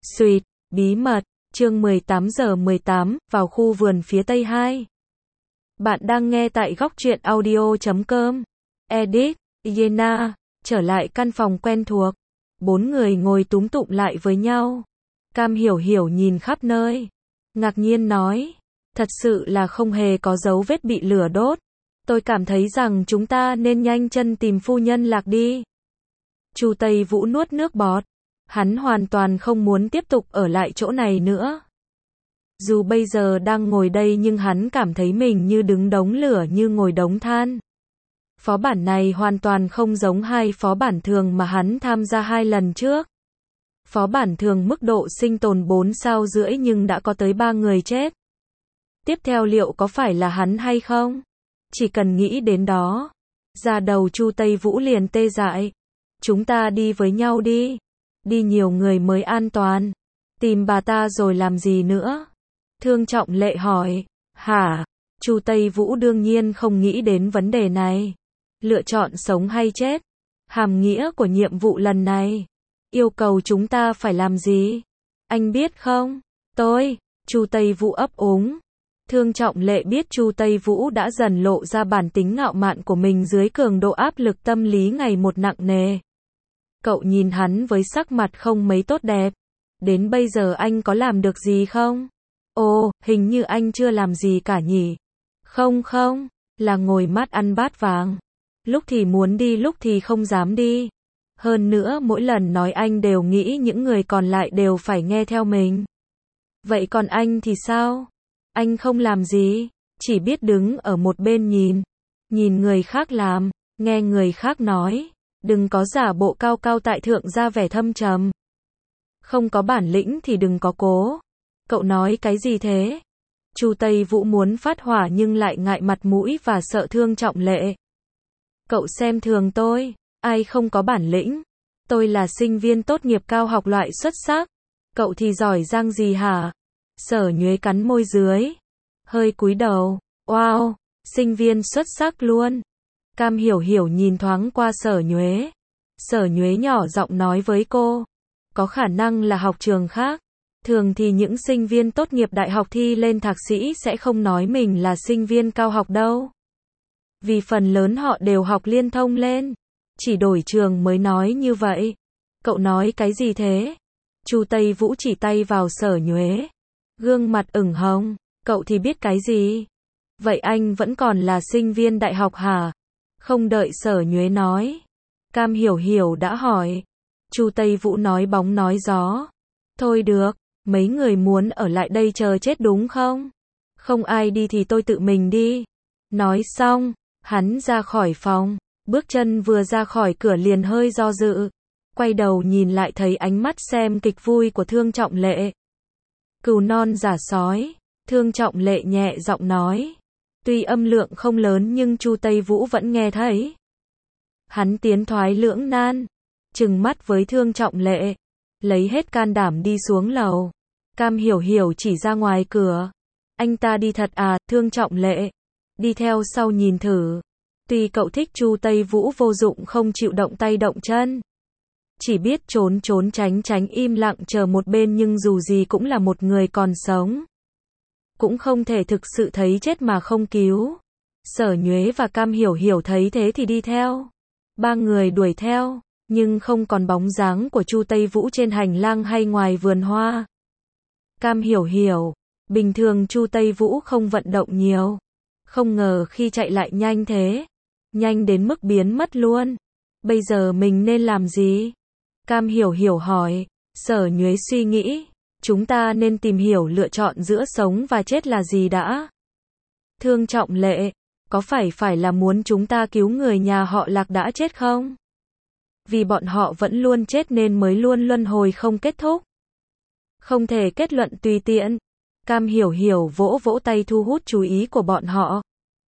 Xuyệt, bí mật, chương 18:18, vào khu vườn phía tây 2. Bạn đang nghe tại góc truyện audio.com. Edit, Yena, trở lại căn phòng quen thuộc. 4 người ngồi túm tụm lại với nhau. Cam Hiểu Hiểu nhìn khắp nơi. Ngạc nhiên nói, thật sự là không hề có dấu vết bị lửa đốt. Tôi cảm thấy rằng chúng ta nên nhanh chân tìm phu nhân Lạc đi. Chu Tây Vũ nuốt nước bọt. Hắn hoàn toàn không muốn tiếp tục ở lại chỗ này nữa. Dù bây giờ đang ngồi đây nhưng hắn cảm thấy mình như đứng đống lửa như ngồi đống than. Phó bản này hoàn toàn không giống hai phó bản thường mà hắn tham gia 2 lần trước. Phó bản thường mức độ sinh tồn 4 sao rưỡi nhưng đã có tới 3 người chết. Tiếp theo liệu có phải là hắn hay không? Chỉ cần nghĩ đến đó, da đầu Chu Tây Vũ liền tê dại. Chúng ta đi với nhau đi. Đi nhiều người mới an toàn. Tìm bà ta rồi làm gì nữa? Thương Trọng Lệ hỏi. Hả? Chu Tây Vũ đương nhiên không nghĩ đến vấn đề này. Lựa chọn sống hay chết? Hàm nghĩa của nhiệm vụ lần này. Yêu cầu chúng ta phải làm gì? Anh biết không? Chu Tây Vũ ấp úng. Thương Trọng Lệ biết Chu Tây Vũ đã dần lộ ra bản tính ngạo mạn của mình dưới cường độ áp lực tâm lý ngày một nặng nề. Cậu nhìn hắn với sắc mặt không mấy tốt đẹp. Đến bây giờ anh có làm được gì không? Ồ, hình như anh chưa làm gì cả nhỉ? Không, là ngồi mắt ăn bát vàng. Lúc thì muốn đi lúc thì không dám đi. Hơn nữa mỗi lần nói anh đều nghĩ những người còn lại đều phải nghe theo mình. Vậy còn anh thì sao? Anh không làm gì, chỉ biết đứng ở một bên nhìn. Nhìn người khác làm, nghe người khác nói. Đừng có giả bộ cao cao tại thượng ra vẻ thâm trầm. Không có bản lĩnh thì đừng có cố. Cậu nói cái gì thế? Chu Tây Vũ muốn phát hỏa nhưng lại ngại mặt mũi và sợ Thương Trọng Lệ. Cậu xem thường tôi, ai không có bản lĩnh? Tôi là sinh viên tốt nghiệp cao học loại xuất sắc. Cậu thì giỏi giang gì hả? Sở Nhuế cắn môi dưới, hơi cúi đầu. Wow, sinh viên xuất sắc luôn. Cam Hiểu Hiểu nhìn thoáng qua Sở Nhuế. Sở Nhuế nhỏ giọng nói với cô. Có khả năng là học trường khác. Thường thì những sinh viên tốt nghiệp đại học thi lên thạc sĩ sẽ không nói mình là sinh viên cao học đâu. Vì phần lớn họ đều học liên thông lên. Chỉ đổi trường mới nói như vậy. Cậu nói cái gì thế? Chu Tây Vũ chỉ tay vào Sở Nhuế. Gương mặt ửng hồng. Cậu thì biết cái gì? Vậy anh vẫn còn là sinh viên đại học hả? Không đợi Sở Nhuế nói. Cam Hiểu Hiểu đã hỏi. Chu Tây Vũ nói bóng nói gió. Thôi được, mấy người muốn ở lại đây chờ chết đúng không? Không ai đi thì tôi tự mình đi. Nói xong, hắn ra khỏi phòng. Bước chân vừa ra khỏi cửa liền hơi do dự. Quay đầu nhìn lại thấy ánh mắt xem kịch vui của Thương Trọng Lệ. Cừu non giả sói. Thương Trọng Lệ nhẹ giọng nói. Tuy âm lượng không lớn nhưng Chu Tây Vũ vẫn nghe thấy. Hắn tiến thoái lưỡng nan, trừng mắt với Thương Trọng Lệ, lấy hết can đảm đi xuống lầu. Cam Hiểu Hiểu chỉ ra ngoài cửa. Anh ta đi thật à? Thương Trọng Lệ đi theo sau nhìn thử. Tuy cậu thích Chu Tây Vũ vô dụng không chịu động tay động chân, chỉ biết trốn tránh im lặng chờ một bên nhưng dù gì cũng là một người còn sống. Cũng không thể thực sự thấy chết mà không cứu. Sở Nhuế và Cam Hiểu Hiểu thấy thế thì đi theo. 3 người đuổi theo, nhưng không còn bóng dáng của Chu Tây Vũ trên hành lang hay ngoài vườn hoa. Cam Hiểu Hiểu, bình thường Chu Tây Vũ không vận động nhiều. Không ngờ khi chạy lại nhanh thế. Nhanh đến mức biến mất luôn. Bây giờ mình nên làm gì? Cam Hiểu Hiểu hỏi. Sở Nhuế suy nghĩ. Chúng ta nên tìm hiểu lựa chọn giữa sống và chết là gì đã. Thương Trọng Lệ, có phải là muốn chúng ta cứu người nhà họ Lạc đã chết không? Vì bọn họ vẫn luôn chết nên mới luôn luân hồi không kết thúc. Không thể kết luận tùy tiện. Cam Hiểu Hiểu vỗ vỗ tay thu hút chú ý của bọn họ.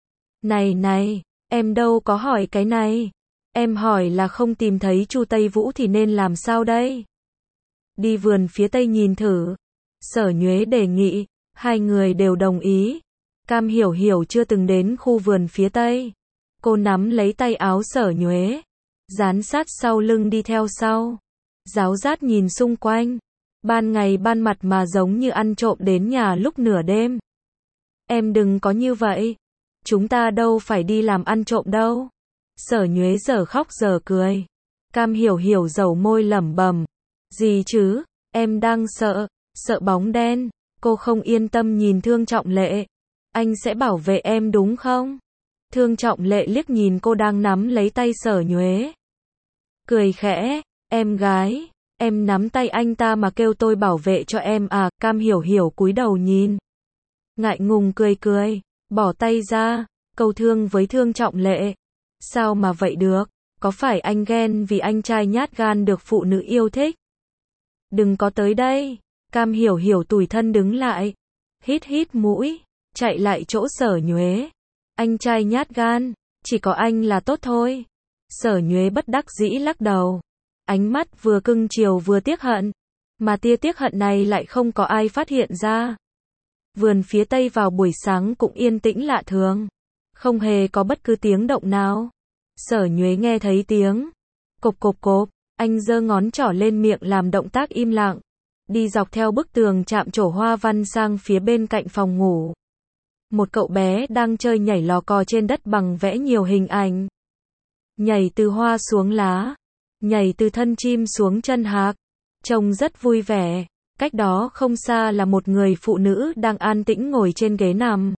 Này, em đâu có hỏi cái này. Em hỏi là không tìm thấy Chu Tây Vũ thì nên làm sao đây? Đi vườn phía tây nhìn thử. Sở Nhuế đề nghị. 2 người đều đồng ý. Cam Hiểu Hiểu chưa từng đến khu vườn phía tây. Cô nắm lấy tay áo Sở Nhuế, dán sát sau lưng đi theo sau. Giáo giác nhìn xung quanh. Ban ngày ban mặt mà giống như ăn trộm đến nhà lúc nửa đêm. Em đừng có như vậy. Chúng ta đâu phải đi làm ăn trộm đâu. Sở Nhuế giờ khóc giờ cười. Cam Hiểu Hiểu dầu môi lẩm bẩm. Gì chứ, em đang sợ, sợ bóng đen. Cô không yên tâm nhìn Thương Trọng Lệ. Anh sẽ bảo vệ em đúng không? Thương Trọng Lệ liếc nhìn cô đang nắm lấy tay Sở Nhuế. Cười khẽ, em gái, em nắm tay anh ta mà kêu tôi bảo vệ cho em à? Cam Hiểu Hiểu cúi đầu nhìn. Ngại ngùng cười cười, bỏ tay ra, câu thương với Thương Trọng Lệ. Sao mà vậy được? Có phải anh ghen vì anh trai nhát gan được phụ nữ yêu thích? Đừng có tới đây. Cam Hiểu Hiểu tủi thân đứng lại. Hít hít mũi, chạy lại chỗ Sở Nhuế. Anh trai nhát gan, chỉ có anh là tốt thôi. Sở Nhuế bất đắc dĩ lắc đầu. Ánh mắt vừa cưng chiều vừa tiếc hận. Mà tia tiếc hận này lại không có ai phát hiện ra. Vườn phía tây vào buổi sáng cũng yên tĩnh lạ thường. Không hề có bất cứ tiếng động nào. Sở Nhuế nghe thấy tiếng. Cộp cộp cộp, anh giơ ngón trỏ lên miệng làm động tác im lặng. Đi dọc theo bức tường chạm trổ hoa văn sang phía bên cạnh phòng ngủ. Một cậu bé đang chơi nhảy lò cò trên đất bằng vẽ nhiều hình ảnh. Nhảy từ hoa xuống lá. Nhảy từ thân chim xuống chân hạc. Trông rất vui vẻ. Cách đó không xa là một người phụ nữ đang an tĩnh ngồi trên ghế nằm.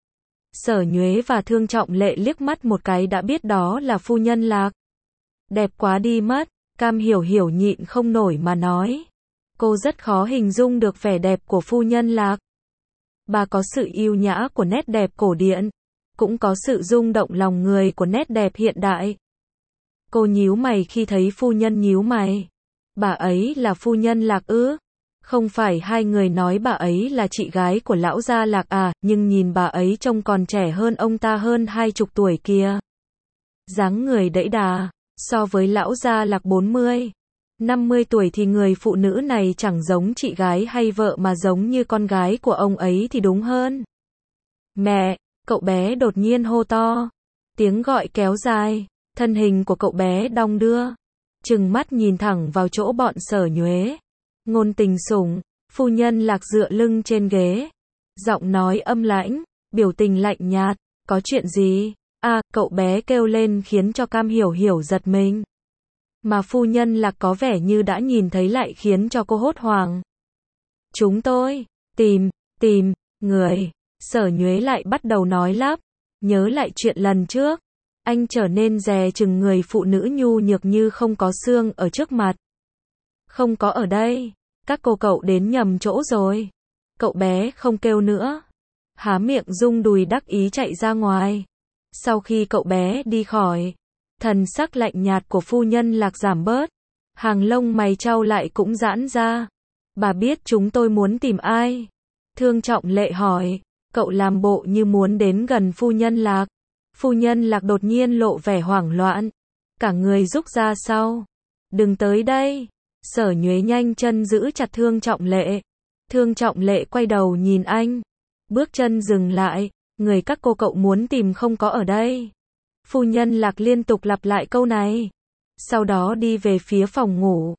Sở Nhuế và Thương Trọng Lệ liếc mắt một cái đã biết đó là phu nhân Lạc. Đẹp quá đi mất, Cam Hiểu Hiểu nhịn không nổi mà nói. Cô rất khó hình dung được vẻ đẹp của phu nhân Lạc. Bà có sự yêu nhã của nét đẹp cổ điển, cũng có sự rung động lòng người của nét đẹp hiện đại. Cô nhíu mày khi thấy phu nhân nhíu mày. Bà ấy là phu nhân Lạc ư? Không phải hai người nói bà ấy là chị gái của lão gia Lạc à, nhưng nhìn bà ấy trông còn trẻ hơn ông ta hơn 20 tuổi kia. Dáng người đẫy đà, so với lão gia Lạc 40, 50 tuổi thì người phụ nữ này chẳng giống chị gái hay vợ mà giống như con gái của ông ấy thì đúng hơn. Mẹ, cậu bé đột nhiên hô to. Tiếng gọi kéo dài, thân hình của cậu bé đong đưa. Trừng mắt nhìn thẳng vào chỗ bọn Sở Nhuế. Ngôn Tình Sủng, phu nhân Lạc dựa lưng trên ghế. Giọng nói âm lãnh, biểu tình lạnh nhạt. Có chuyện gì? À, cậu bé kêu lên khiến cho Cam Hiểu Hiểu giật mình. Mà phu nhân Lạc có vẻ như đã nhìn thấy lại khiến cho cô hốt hoảng. Chúng tôi, tìm, người. Sở Nhuế lại bắt đầu nói lắp. Nhớ lại chuyện lần trước. Anh trở nên dè chừng người phụ nữ nhu nhược như không có xương ở trước mặt. Không có ở đây. Các cậu đến nhầm chỗ rồi. Cậu bé không kêu nữa. Há miệng rung đùi đắc ý chạy ra ngoài. Sau khi cậu bé đi khỏi, thần sắc lạnh nhạt của phu nhân Lạc giảm bớt. Hàng lông mày chau lại cũng giãn ra. Bà biết chúng tôi muốn tìm ai? Thương Trọng Lệ hỏi. Cậu làm bộ như muốn đến gần phu nhân Lạc. Phu nhân Lạc đột nhiên lộ vẻ hoảng loạn. Cả người rúc ra sau. Đừng tới đây. Sở Nhuế nhanh chân giữ chặt Thương Trọng Lệ. Thương Trọng Lệ quay đầu nhìn anh. Bước chân dừng lại. Người các cậu muốn tìm không có ở đây. Phu nhân Lạc liên tục lặp lại câu này. Sau đó đi về phía phòng ngủ.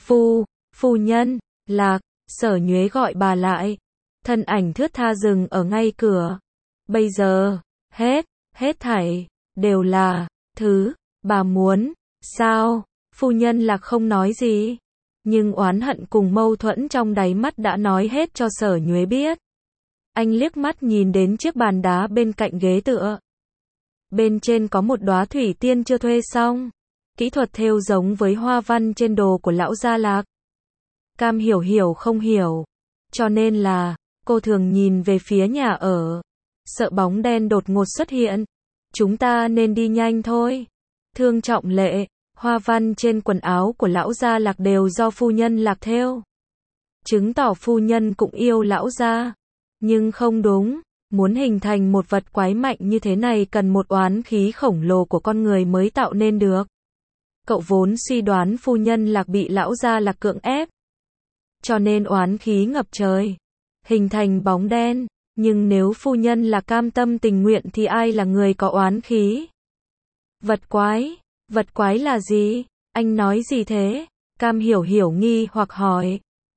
Phu nhân Lạc. Sở Nhuế gọi bà lại. Thân ảnh thướt tha dừng ở ngay cửa. Bây giờ, hết thảy, đều là, thứ, bà muốn, sao? Phu nhân Lạc không nói gì. Nhưng oán hận cùng mâu thuẫn trong đáy mắt đã nói hết cho Sở Nhuế biết. Anh liếc mắt nhìn đến chiếc bàn đá bên cạnh ghế tựa. Bên trên có một đóa thủy tiên chưa thuê xong. Kỹ thuật thêu giống với hoa văn trên đồ của lão gia Lạc. Cam Hiểu Hiểu không hiểu. Cho nên là, cô thường nhìn về phía nhà ở. Sợ bóng đen đột ngột xuất hiện. Chúng ta nên đi nhanh thôi. Thương Trọng Lệ, hoa văn trên quần áo của lão gia Lạc đều do phu nhân Lạc thêu. Chứng tỏ phu nhân cũng yêu lão gia. Nhưng không đúng, muốn hình thành một vật quái mạnh như thế này cần một oán khí khổng lồ của con người mới tạo nên được. Cậu vốn suy đoán phu nhân Lạc bị lão gia Lạc cưỡng ép. Cho nên oán khí ngập trời, hình thành bóng đen. Nhưng nếu phu nhân là cam tâm tình nguyện thì ai là người có oán khí? Vật quái là gì? Anh nói gì thế? Cam Hiểu Hiểu nghi hoặc hỏi.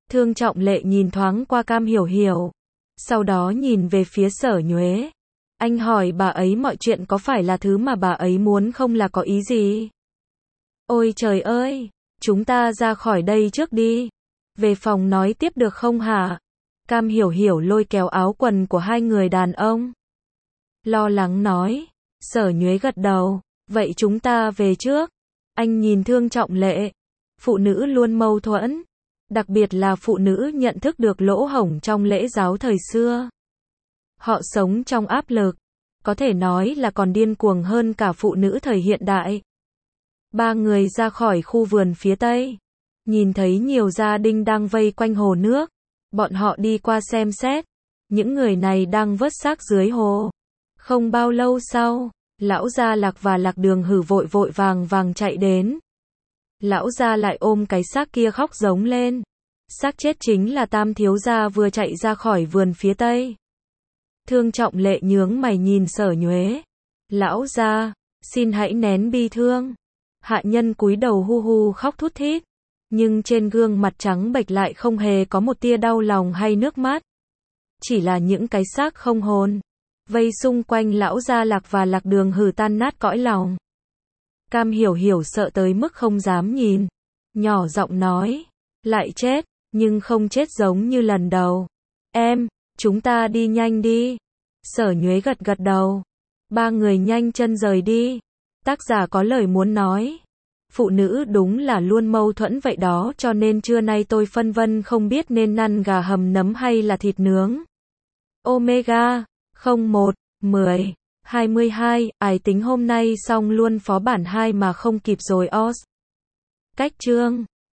Thương Trọng Lệ nhìn thoáng qua Cam Hiểu Hiểu, sau đó nhìn về phía Sở Nhuế. Anh hỏi bà ấy mọi chuyện có phải là thứ mà bà ấy muốn không, là có ý gì? Ôi trời ơi, chúng ta ra khỏi đây trước đi. Về phòng nói tiếp được không hả? Cam Hiểu Hiểu lôi kéo áo quần của hai người đàn ông, lo lắng nói. Sở Nhuế gật đầu, vậy chúng ta về trước. Anh nhìn Thương Trọng Lệ. Phụ nữ luôn mâu thuẫn, đặc biệt là phụ nữ nhận thức được lỗ hổng trong lễ giáo thời xưa. Họ sống trong áp lực, có thể nói là còn điên cuồng hơn cả phụ nữ thời hiện đại. Ba người ra khỏi khu vườn phía tây, nhìn thấy nhiều gia đình đang vây quanh hồ nước. Bọn họ đi qua xem xét, những người này đang vớt xác dưới hồ. Không bao lâu sau, Lão Gia Lạc và Lạc Đường Hử vội vội vàng vàng chạy đến. Lão gia lại ôm cái xác kia khóc giống lên. Xác chết chính là Tam thiếu gia vừa chạy ra khỏi vườn phía tây. Thương Trọng Lệ nhướng mày nhìn Sở Nhuế. Lão gia, xin hãy nén bi thương. Hạ nhân cúi đầu hu hu khóc thút thít, nhưng trên gương mặt trắng bệch lại không hề có một tia đau lòng hay nước mắt. Chỉ là những cái xác không hồn, vây xung quanh Lão Gia Lạc và Lạc Đường Hử tan nát cõi lòng. Cam Hiểu Hiểu sợ tới mức không dám nhìn, nhỏ giọng nói, lại chết, nhưng không chết giống như lần đầu. Em, chúng ta đi nhanh đi. Sở Nhuế gật gật đầu. Ba người nhanh chân rời đi. Tác giả có lời muốn nói. Phụ nữ đúng là luôn mâu thuẫn vậy đó, cho nên trưa nay tôi phân vân không biết nên ăn gà hầm nấm hay là thịt nướng. Omega 01 10 22, ái tính hôm nay xong luôn phó bản 2 mà không kịp rồi os. Cách chương